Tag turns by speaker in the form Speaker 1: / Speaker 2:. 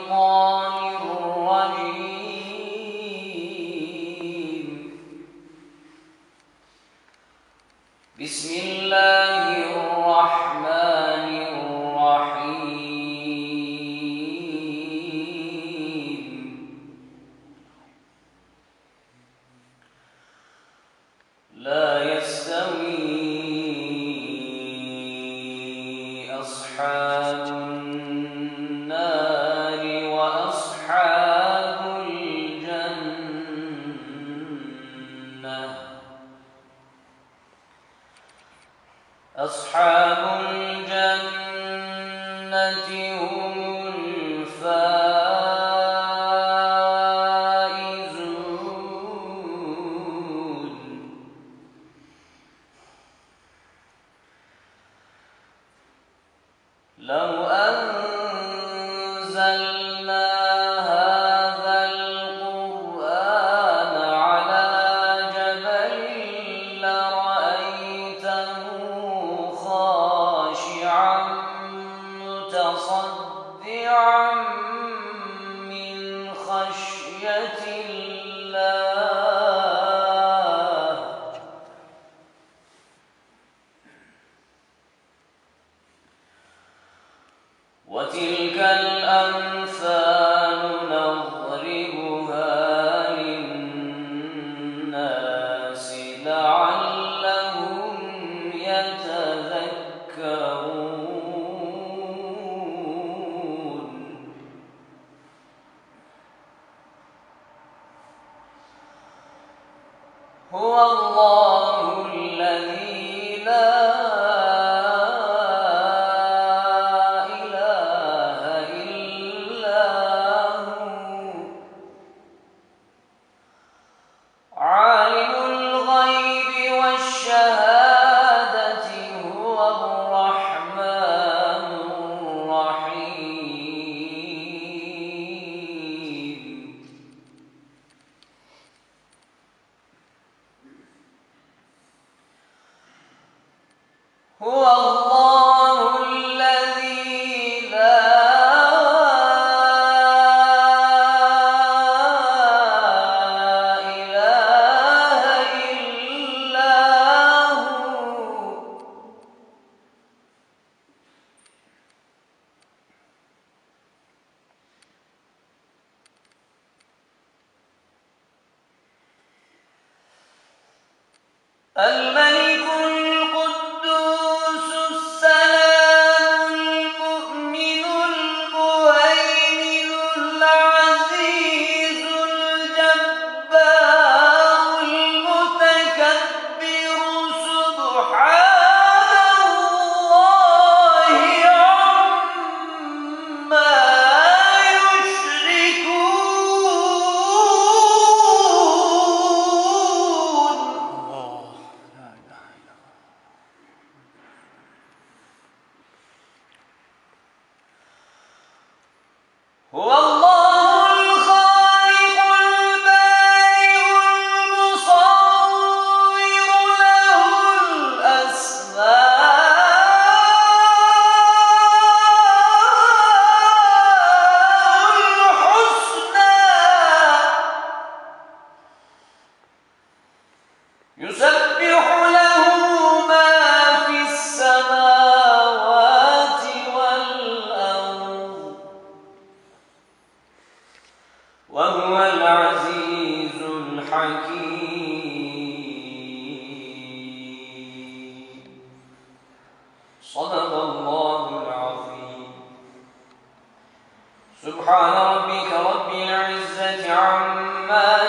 Speaker 1: الشيطان الرجيم. بسم الله الرحمن الرحيم. لا يستوي أصحاب النار وأصحاب الجنة. أصحاب الجنة هم الفائزون. لو أنزلنا هذا القرآن على جبل لرأيته خاشعا متصدعا من خشية الله. وتلك الأمثال نضربها للناس لعلهم يتذكرون. هو الله الذي لا عالم الغيب والشهادة هو الرحمن الرحيم. هو الله الذي لا الملك القدوس السلام المؤمن المهيمن العزيز الجبار المتكبر سبحان الله عما يشركون. هو الله الخالق البارئ المصور له الأسماء الحسنى يسبح له ما في السماوات والأرض وهو العزيز الحكيم. صدق الله العظيم. سبحان ربك رب العزة عما